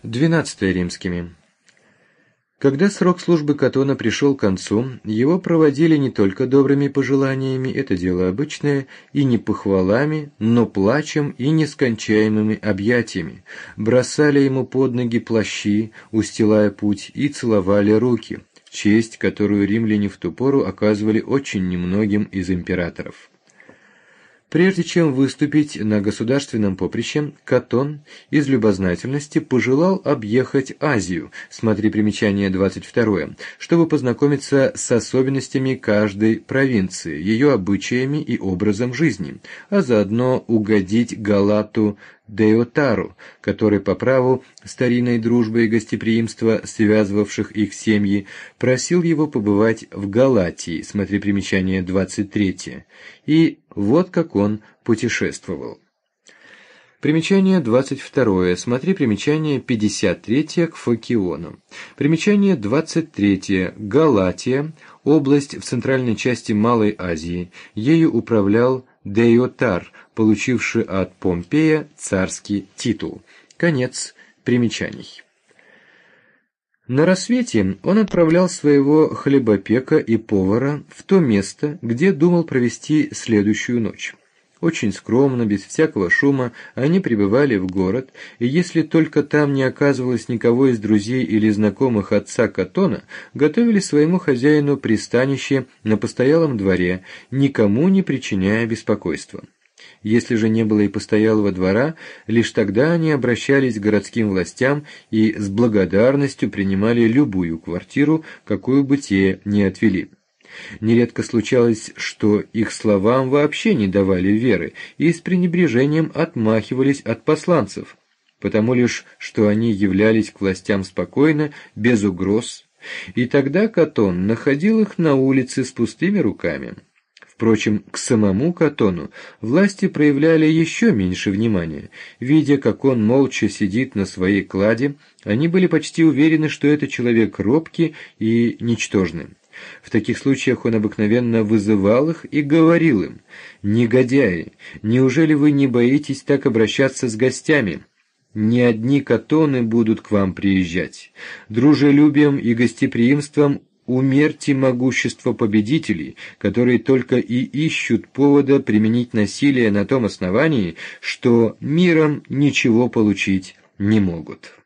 12 римскими. Когда срок службы Катона пришел к концу, его проводили не только добрыми пожеланиями, это дело обычное, и не похвалами, но плачем и нескончаемыми объятиями, бросали ему под ноги плащи, устилая путь, и целовали руки, честь, которую римляне в ту пору оказывали очень немногим из императоров. Прежде чем выступить на государственном поприще, Катон из любознательности пожелал объехать Азию, смотри примечание 22, чтобы познакомиться с особенностями каждой провинции, ее обычаями и образом жизни, а заодно угодить Галату Деотару, который по праву старинной дружбы и гостеприимства, связывавших их семьи, просил его побывать в Галатии, смотри примечание 23, и вот как он путешествовал. Примечание 22, смотри примечание 53 к Фокиону. Примечание 23, Галатия, область в центральной части Малой Азии, ею управлял Деотар, получивший от Помпея царский титул. Конец примечаний. На рассвете он отправлял своего хлебопека и повара в то место, где думал провести следующую ночь. Очень скромно, без всякого шума, они прибывали в город, и если только там не оказывалось никого из друзей или знакомых отца Катона, готовили своему хозяину пристанище на постоялом дворе, никому не причиняя беспокойства. Если же не было и постоялого двора, лишь тогда они обращались к городским властям и с благодарностью принимали любую квартиру, какую бы те ни отвели. Нередко случалось, что их словам вообще не давали веры и с пренебрежением отмахивались от посланцев, потому лишь, что они являлись к властям спокойно, без угроз, и тогда Катон находил их на улице с пустыми руками. Впрочем, к самому Катону власти проявляли еще меньше внимания. Видя, как он молча сидит на своей кладе, они были почти уверены, что это человек робкий и ничтожный. В таких случаях он обыкновенно вызывал их и говорил им: «Негодяи, неужели вы не боитесь так обращаться с гостями? Не одни Катоны будут к вам приезжать. Дружелюбием и гостеприимством умерьте могущество победителей, которые только и ищут повода применить насилие на том основании, что миром ничего получить не могут».